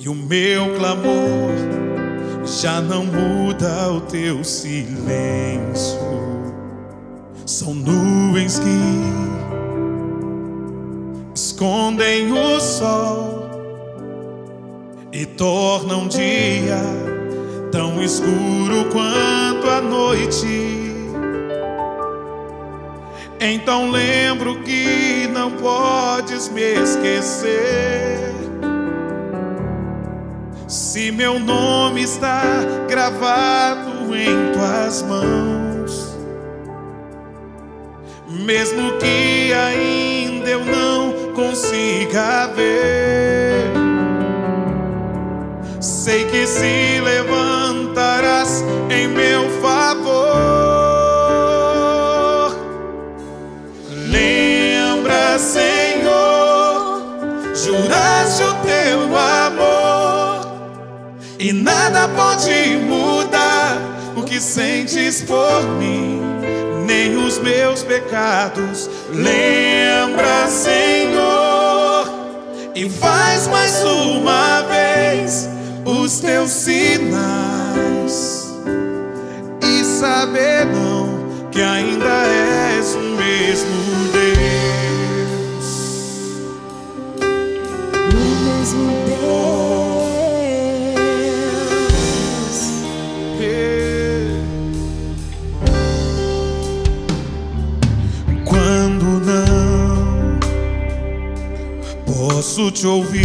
e o meu clamor já não muda o teu silêncio. São nuvens que escondem o sol e tornam o dia tão escuro quanto a noite. Então lembro que não podes me esquecer. Se meu nome está gravado em tuas mãos, mesmo que ainda eu não consiga ver, sei que se levantarás em meu favor. Lembra, Senhor, juraste o teu amor, e nada pode mudar o que sentes por mim, nem os meus pecados. Lembra, Senhor, e faz mais uma vez os teus sinais, e saberão que ainda és o mesmo Deus. O mesmo Deus. Quando não posso te ouvir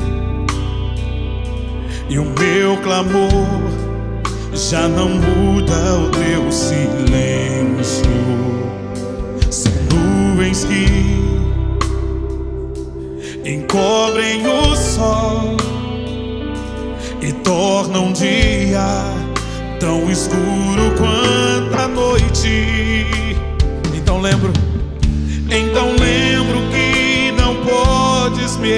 e o meu clamor já não muda o teu silêncio, são nuvens que encobrem o sol e tornam o dia tão escuro quanto a noite. Então lembro que não podes me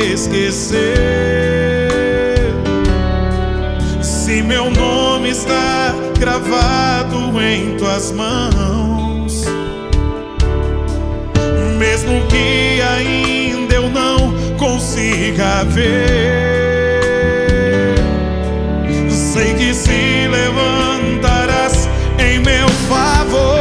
esquecer. Se meu nome está gravado em tuas mãos, mesmo que ainda eu não consiga ver, sei que se levantarás em meu favor.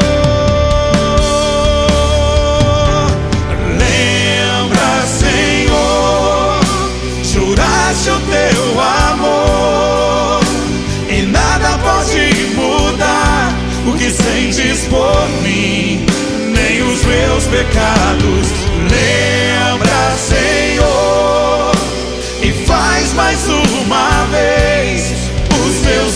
Lembra, Senhor, juraste o teu amor, e nada pode mudar o que sentes por mim, nem os meus pecados. Lembra, Senhor, e faz mais uma vez os meus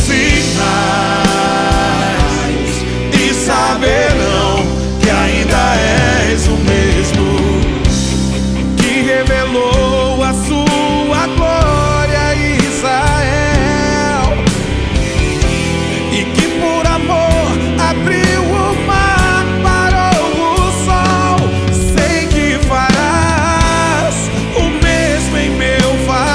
sinais, e saberão que ainda és o mesmo que revelou a sua glória a Israel, e que por amor abriu o mar, parou o sol. Sei que farás o mesmo em meu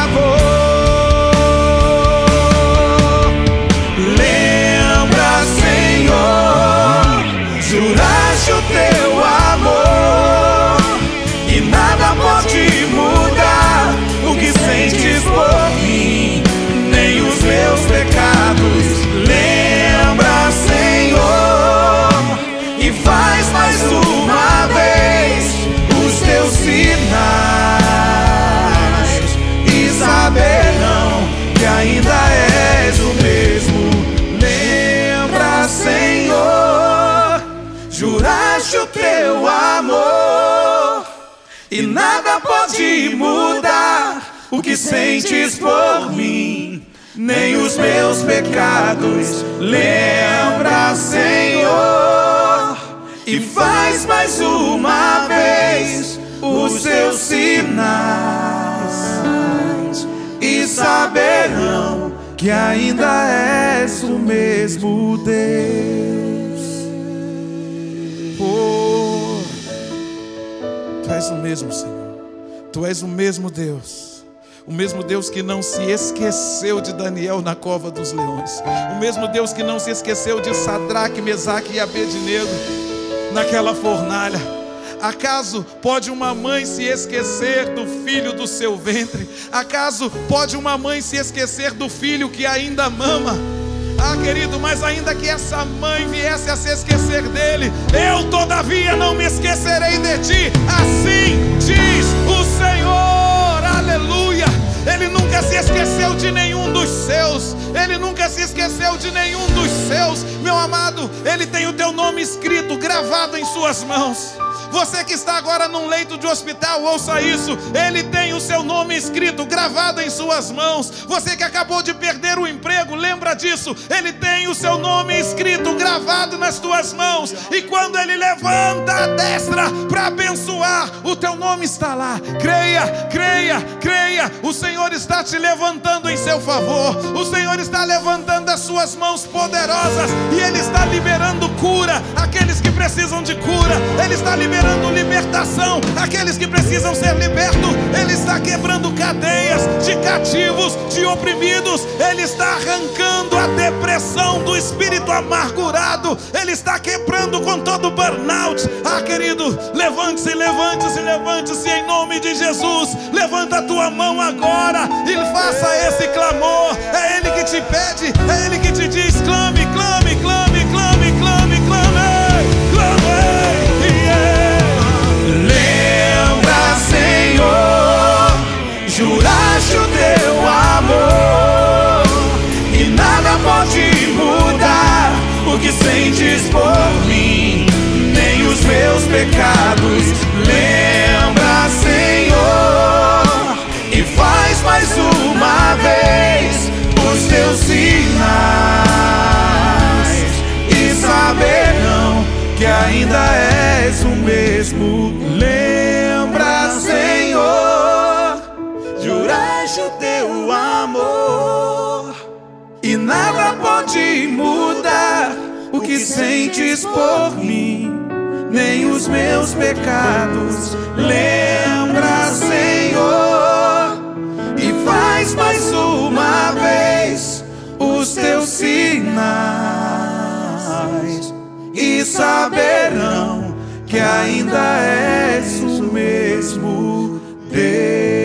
favor. Lembra, Senhor, juraste o teu amor, e nada pode mudar o que sentes por mim, nem os meus pecados. Lembra, Senhor, e faz mais uma vez os teus sinais, e saberão que ainda és o mesmo. Lembra, Senhor, juraste o teu amor, e nada pode mudar o que sentes por mim, nem os meus pecados. Lembra, Senhor, e faz mais uma vez os teus sinais, e saberão que ainda és o mesmo Deus. Oh, Tu és o mesmo, Senhor. Tu és o mesmo Deus. O mesmo Deus que não se esqueceu de Daniel na cova dos leões. O mesmo Deus que não se esqueceu de Sadraque, Mesaque e Abednego naquela fornalha. Acaso pode uma mãe se esquecer do filho do seu ventre? Acaso pode uma mãe se esquecer do filho que ainda mama? Ah, querido, mas ainda que essa mãe viesse a se esquecer dele, eu todavia não me esquecerei de ti. Assim diz o Senhor, aleluia. Ele nunca se esqueceu de nenhum dos seus. Ele nunca se esqueceu de nenhum dos seus. Meu amado, Ele tem o teu nome escrito, gravado em suas mãos. Você que está agora num leito de hospital, ouça isso. Ele tem o seu nome escrito, gravado em suas mãos. Você que acabou de perder o emprego, lembra disso. Ele tem o seu nome escrito, gravado nas tuas mãos. E quando Ele levanta a destra para abençoar, o teu nome está lá. Creia, creia, creia. O Senhor está te levantando em seu favor. O Senhor está levantando as suas mãos poderosas. E Ele está liberando cura àqueles que precisam de cura. Ele está liberando libertação àqueles que precisam ser libertos. Ele está quebrando cadeias de cativos, de oprimidos. Ele está arrancando a depressão do espírito amargurado. Ele está quebrando com todo o burnout. Ah, querido, levante-se, levante-se, levante-se em nome de Jesus. Levanta a tua mão agora e faça esse clamor. É Ele que te pede, é Ele que te diz: clame, clame, clame, clame, clame, clame, clame. Lembra, Senhor, juraste o teu amor, e nada pode mudar o que sentes por mim, nem os meus pecados. Lembra, Senhor, e faz mais uma vez os teus sinais, e saberão que ainda és o mesmo. Lembra, Senhor, juraste o teu amor, e nada pode mudar o que sentes por mim, nem os meus pecados. Lembra, Senhor, e faz mais uma vez os teus sinais, e saberão que ainda és o mesmo Deus.